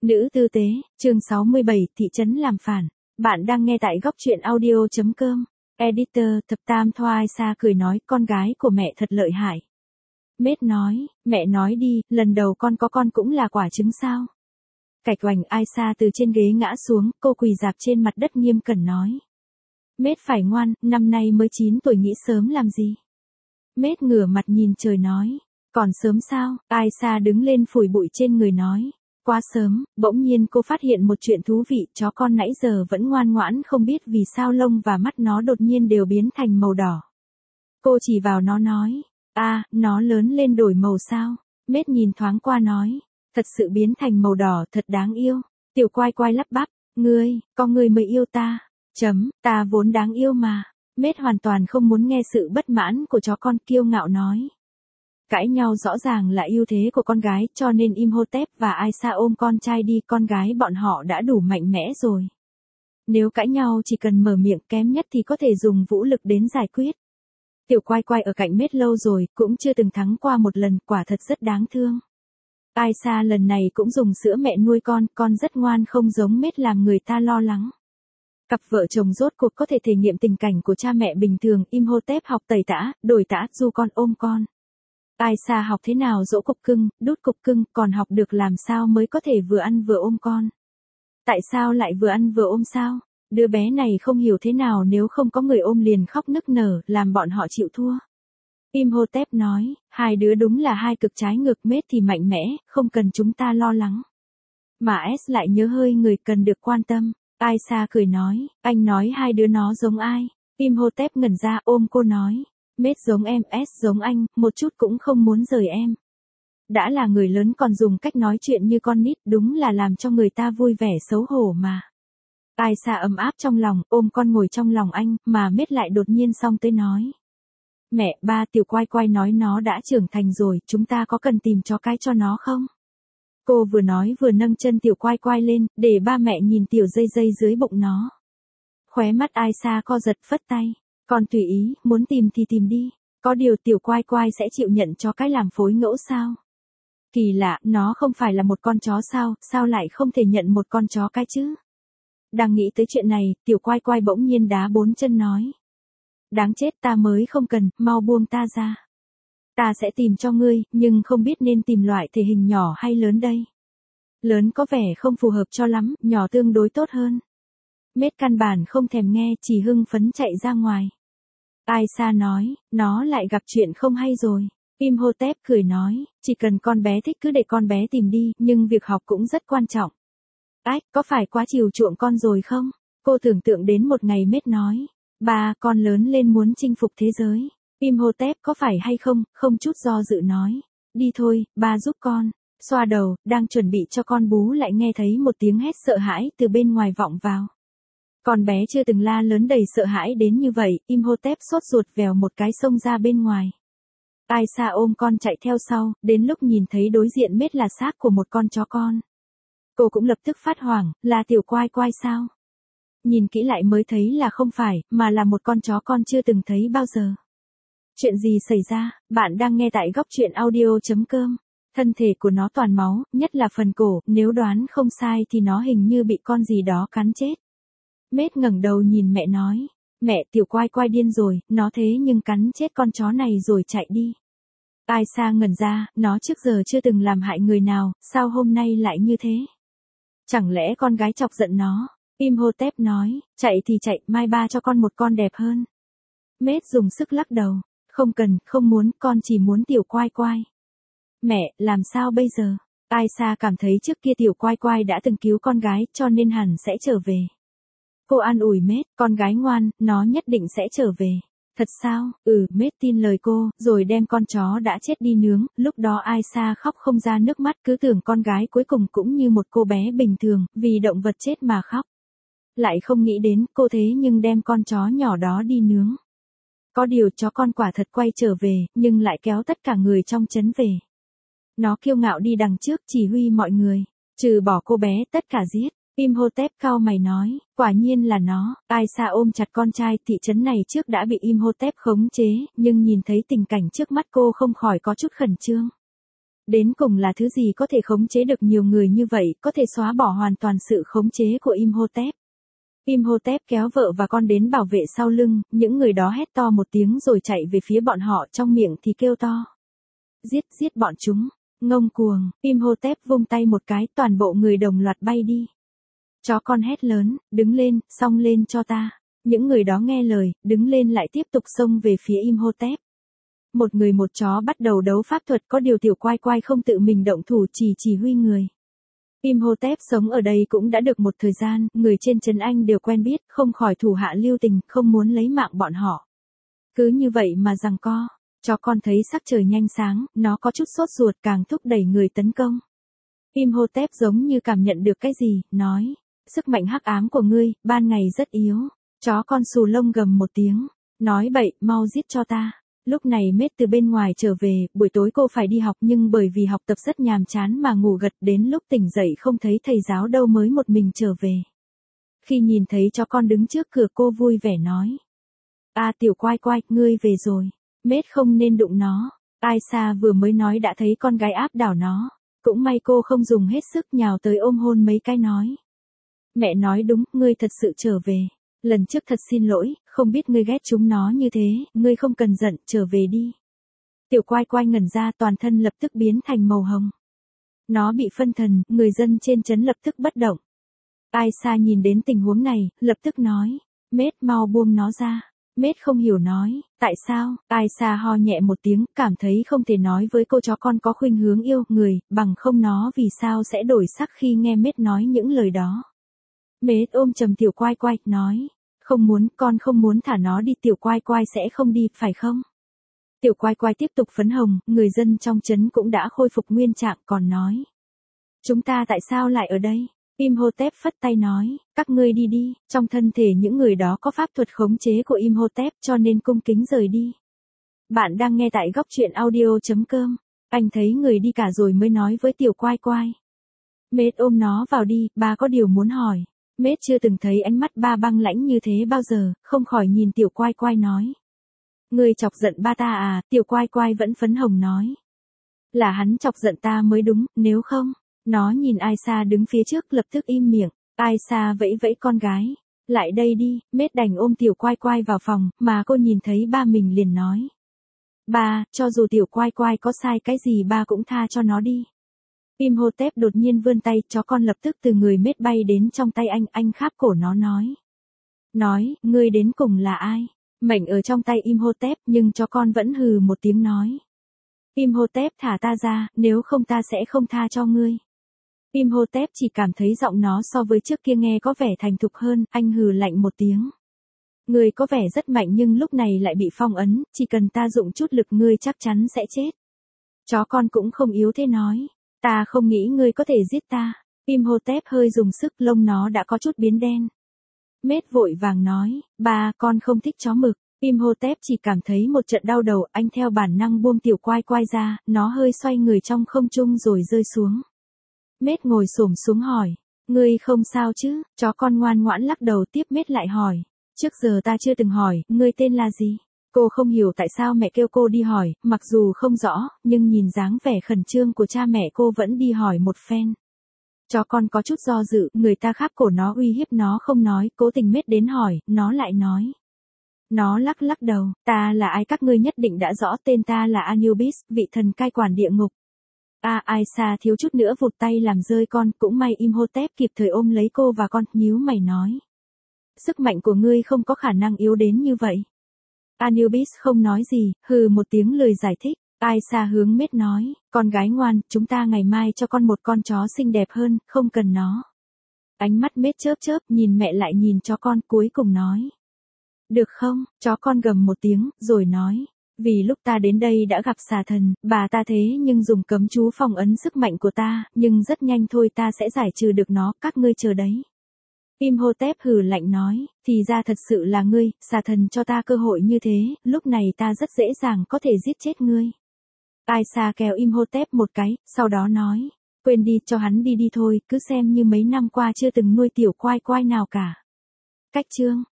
Nữ tư tế, chương 67, thị trấn làm phản. Bạn đang nghe tại góc truyện audio.com. Editor, thập tam thoa Aisa cười nói, con gái của mẹ thật lợi hại. Mết nói, mẹ nói đi, lần đầu con có con cũng là quả trứng sao? Cạch oành Aisa từ trên ghế ngã xuống, cô quỳ rạp trên mặt đất nghiêm cẩn nói. Mết phải ngoan, năm nay mới 9 tuổi nghĩ sớm làm gì? Mết ngửa mặt nhìn trời nói, còn sớm sao? Aisa đứng lên phủi bụi trên người nói. Quá sớm, bỗng nhiên cô phát hiện một chuyện thú vị, chó con nãy giờ vẫn ngoan ngoãn không biết vì sao lông và mắt nó đột nhiên đều biến thành màu đỏ. Cô chỉ vào nó nói, nó lớn lên đổi màu sao? Mết nhìn thoáng qua nói, thật sự biến thành màu đỏ thật đáng yêu. Tiểu quai quai lắp bắp, có ngươi mới yêu ta. Ta vốn đáng yêu mà. Mết hoàn toàn không muốn nghe sự bất mãn của chó con kiêu ngạo nói. Cãi nhau rõ ràng là ưu thế của con gái cho nên Imhotep và Aisa ôm con trai đi, con gái bọn họ đã đủ mạnh mẽ rồi. Nếu cãi nhau chỉ cần mở miệng, kém nhất thì có thể dùng vũ lực đến giải quyết. Tiểu quai quai ở cạnh Mết lâu rồi, cũng chưa từng thắng qua một lần, quả thật rất đáng thương. Aisa lần này cũng dùng sữa mẹ nuôi con rất ngoan không giống Mết làm người ta lo lắng. Cặp vợ chồng rốt cuộc có thể thể nghiệm tình cảnh của cha mẹ bình thường, Imhotep học tẩy tã, đổi tã, du con ôm con. Aisa học thế nào dỗ cục cưng, đút cục cưng, còn học được làm sao mới có thể vừa ăn vừa ôm con. Tại sao lại vừa ăn vừa ôm sao? Đứa bé này không hiểu thế nào nếu không có người ôm liền khóc nức nở, làm bọn họ chịu thua. Imhotep nói, hai đứa đúng là hai cực trái ngược, Mết thì mạnh mẽ, không cần chúng ta lo lắng. Mà S lại nhớ hơi người cần được quan tâm. Aisa cười nói, anh nói hai đứa nó giống ai? Imhotep ngẩn ra ôm cô nói. Mết giống em, S giống anh, một chút cũng không muốn rời em. Đã là người lớn còn dùng cách nói chuyện như con nít, đúng là làm cho người ta vui vẻ xấu hổ mà. Aisa ấm áp trong lòng, ôm con ngồi trong lòng anh, mà Mết lại đột nhiên xong tới nói. Mẹ, ba, tiểu quai quai nói nó đã trưởng thành rồi, chúng ta có cần tìm chó cái cho nó không? Cô vừa nói vừa nâng chân tiểu quai quai lên, để ba mẹ nhìn tiểu dây dây dưới bụng nó. Khóe mắt Aisa co giật phất tay. Con tùy ý, muốn tìm thì tìm đi. Có điều tiểu quai quai sẽ chịu nhận chó cái làm phối ngẫu sao? Kỳ lạ, nó không phải là một con chó sao lại không thể nhận một con chó cái chứ? Đang nghĩ tới chuyện này, tiểu quai quai bỗng nhiên đá bốn chân nói. Đáng chết, ta mới không cần, mau buông ta ra. Ta sẽ tìm cho ngươi, nhưng không biết nên tìm loại thể hình nhỏ hay lớn đây. Lớn có vẻ không phù hợp cho lắm, nhỏ tương đối tốt hơn. Mết căn bản không thèm nghe, chỉ hưng phấn chạy ra ngoài. Aisa nói, nó lại gặp chuyện không hay rồi. Imhotep cười nói, chỉ cần con bé thích cứ để con bé tìm đi, nhưng việc học cũng rất quan trọng. Có phải quá chiều chuộng con rồi không? Cô tưởng tượng đến một ngày Mết nói, ba, con lớn lên muốn chinh phục thế giới. Imhotep có phải hay không chút do dự nói, đi thôi, ba giúp con. Xoa đầu, đang chuẩn bị cho con bú lại nghe thấy một tiếng hét sợ hãi từ bên ngoài vọng vào. Con bé chưa từng la lớn đầy sợ hãi đến như vậy, Imhotep sốt ruột vèo một cái xông ra bên ngoài. Aisa ôm con chạy theo sau, đến lúc nhìn thấy đối diện Mết là xác của một con chó con. Cô cũng lập tức phát hoảng, là tiểu quai quai sao? Nhìn kỹ lại mới thấy là không phải, mà là một con chó con chưa từng thấy bao giờ. Chuyện gì xảy ra? Bạn đang nghe tại góc truyện audio.com. Thân thể của nó toàn máu, nhất là phần cổ, nếu đoán không sai thì nó hình như bị con gì đó cắn chết. Mết ngẩng đầu nhìn mẹ nói, mẹ, tiểu quai quai điên rồi, nó thế nhưng cắn chết con chó này rồi chạy đi. Aisa ngẩn ra, nó trước giờ chưa từng làm hại người nào, sao hôm nay lại như thế? Chẳng lẽ con gái chọc giận nó? Imhotep nói, chạy thì chạy, mai ba cho con một con đẹp hơn. Mết dùng sức lắc đầu, không cần, không muốn, con chỉ muốn tiểu quai quai. Mẹ, làm sao bây giờ? Aisa cảm thấy trước kia tiểu quai quai đã từng cứu con gái cho nên hẳn sẽ trở về. Cô an ủi Mết, con gái ngoan, nó nhất định sẽ trở về. Thật sao? Mết tin lời cô, rồi đem con chó đã chết đi nướng, lúc đó Aisa khóc không ra nước mắt, cứ tưởng con gái cuối cùng cũng như một cô bé bình thường, vì động vật chết mà khóc. Lại không nghĩ đến, cô thế nhưng đem con chó nhỏ đó đi nướng. Có điều chó con quả thật quay trở về, nhưng lại kéo tất cả người trong trấn về. Nó kiêu ngạo đi đằng trước chỉ huy mọi người, trừ bỏ cô bé tất cả giết. Imhotep cau mày nói, quả nhiên là nó. Aisa ôm chặt con trai, thị trấn này trước đã bị Imhotep khống chế, nhưng nhìn thấy tình cảnh trước mắt cô không khỏi có chút khẩn trương. Đến cùng là thứ gì có thể khống chế được nhiều người như vậy, có thể xóa bỏ hoàn toàn sự khống chế của Imhotep. Imhotep kéo vợ và con đến bảo vệ sau lưng, những người đó hét to một tiếng rồi chạy về phía bọn họ, trong miệng thì kêu to. Giết, giết bọn chúng, ngông cuồng. Imhotep vung tay một cái, toàn bộ người đồng loạt bay đi. Chó con hét lớn, đứng lên, xông lên cho ta. Những người đó nghe lời, đứng lên lại tiếp tục xông về phía Imhotep. Một người một chó bắt đầu đấu pháp thuật, có điều tiểu quai quai không tự mình động thủ, chỉ huy người. Imhotep sống ở đây cũng đã được một thời gian, người trên trấn Anh đều quen biết, không khỏi thủ hạ lưu tình, không muốn lấy mạng bọn họ. Cứ như vậy mà giằng co, chó con thấy sắc trời nhanh sáng, nó có chút sốt ruột, càng thúc đẩy người tấn công. Imhotep giống như cảm nhận được cái gì, nói, sức mạnh hắc ám của ngươi, ban ngày rất yếu. Chó con xù lông gầm một tiếng, nói bậy, mau giết cho ta. Lúc này Mết từ bên ngoài trở về, buổi tối cô phải đi học nhưng bởi vì học tập rất nhàm chán mà ngủ gật, đến lúc tỉnh dậy không thấy thầy giáo đâu mới một mình trở về. Khi nhìn thấy chó con đứng trước cửa cô vui vẻ nói. Tiểu quai quai, ngươi về rồi. Mết không nên đụng nó. Aisha vừa mới nói đã thấy con gái áp đảo nó. Cũng may cô không dùng hết sức nhào tới ôm hôn mấy cái nói. Mẹ nói đúng, ngươi thật sự trở về. Lần trước thật xin lỗi, không biết ngươi ghét chúng nó như thế, ngươi không cần giận, trở về đi. Tiểu quai quai ngẩn ra, toàn thân lập tức biến thành màu hồng. Nó bị phân thần, người dân trên trấn lập tức bất động. Aisha nhìn đến tình huống này, lập tức nói, Mết mau buông nó ra. Mết không hiểu nói, tại sao? Aisha ho nhẹ một tiếng, cảm thấy không thể nói với cô chó con có khuynh hướng yêu người, bằng không nó vì sao sẽ đổi sắc khi nghe Mết nói những lời đó. Mết ôm chầm tiểu quai quai, nói, không muốn, con không muốn thả nó đi, tiểu quai quai sẽ không đi, phải không? Tiểu quai quai tiếp tục phấn hồng, người dân trong trấn cũng đã khôi phục nguyên trạng, còn nói. Chúng ta tại sao lại ở đây? Imhotep phất tay nói, các ngươi đi đi, trong thân thể những người đó có pháp thuật khống chế của Imhotep cho nên cung kính rời đi. Bạn đang nghe tại góc truyện audio.com, anh thấy người đi cả rồi mới nói với tiểu quai quai. Mết ôm nó vào đi, ba có điều muốn hỏi. Mết chưa từng thấy ánh mắt ba băng lãnh như thế bao giờ, không khỏi nhìn tiểu quai quai nói. Ngươi chọc giận ba ta à, tiểu quai quai vẫn phấn hồng nói. Là hắn chọc giận ta mới đúng, nếu không. Nó nhìn Aisha đứng phía trước lập tức im miệng, Aisha vẫy vẫy con gái. Lại đây đi, Mết đành ôm tiểu quai quai vào phòng, mà cô nhìn thấy ba mình liền nói. Ba, cho dù tiểu quai quai có sai cái gì ba cũng tha cho nó đi. Imhotep đột nhiên vươn tay, chó con lập tức từ người Mết bay đến trong tay anh kháp cổ nó nói. Nói, ngươi đến cùng là ai? Mệnh ở trong tay Imhotep nhưng chó con vẫn hừ một tiếng nói. Imhotep thả ta ra, nếu không ta sẽ không tha cho ngươi. Imhotep chỉ cảm thấy giọng nó so với trước kia nghe có vẻ thành thục hơn, anh hừ lạnh một tiếng. Ngươi có vẻ rất mạnh nhưng lúc này lại bị phong ấn, chỉ cần ta dụng chút lực ngươi chắc chắn sẽ chết. Chó con cũng không yếu thế nói. Ta không nghĩ ngươi có thể giết ta. Imhotep hơi dùng sức, lông nó đã có chút biến đen. Mết vội vàng nói, ba, con không thích chó mực. Imhotep chỉ cảm thấy một trận đau đầu, anh theo bản năng buông tiểu quai quai ra, nó hơi xoay người trong không trung rồi rơi xuống. Mết ngồi xổm xuống hỏi, ngươi không sao chứ? Chó con ngoan ngoãn lắc đầu, tiếp Mết lại hỏi, trước giờ ta chưa từng hỏi, ngươi tên là gì? Cô không hiểu tại sao mẹ kêu cô đi hỏi, mặc dù không rõ, nhưng nhìn dáng vẻ khẩn trương của cha mẹ cô vẫn đi hỏi một phen. Chó con có chút do dự, người ta kháp cổ nó uy hiếp nó không nói, cố tình Mết đến hỏi, nó lại nói. Nó lắc lắc đầu, ta là ai các ngươi nhất định đã rõ, tên ta là Anubis, vị thần cai quản địa ngục. Aisha thiếu chút nữa vụt tay làm rơi con, cũng may Imhotep kịp thời ôm lấy cô và con, nhíu mày nói. Sức mạnh của ngươi không có khả năng yếu đến như vậy. Anubis không nói gì, hừ một tiếng lời giải thích. Aisha hướng Mết nói, con gái ngoan, chúng ta ngày mai cho con một con chó xinh đẹp hơn, không cần nó. Ánh mắt Mết chớp chớp, nhìn mẹ lại nhìn cho con, cuối cùng nói. Được không? Chó con gầm một tiếng, rồi nói. Vì lúc ta đến đây đã gặp xà thần, bà ta thế nhưng dùng cấm chú phong ấn sức mạnh của ta, nhưng rất nhanh thôi ta sẽ giải trừ được nó, các ngươi chờ đấy. Imhotep hừ lạnh nói, thì ra thật sự là ngươi, xà thần cho ta cơ hội như thế, lúc này ta rất dễ dàng có thể giết chết ngươi. Aisha kéo Imhotep một cái, sau đó nói, quên đi, cho hắn đi đi thôi, cứ xem như mấy năm qua chưa từng nuôi tiểu quai quai nào cả. Cách chương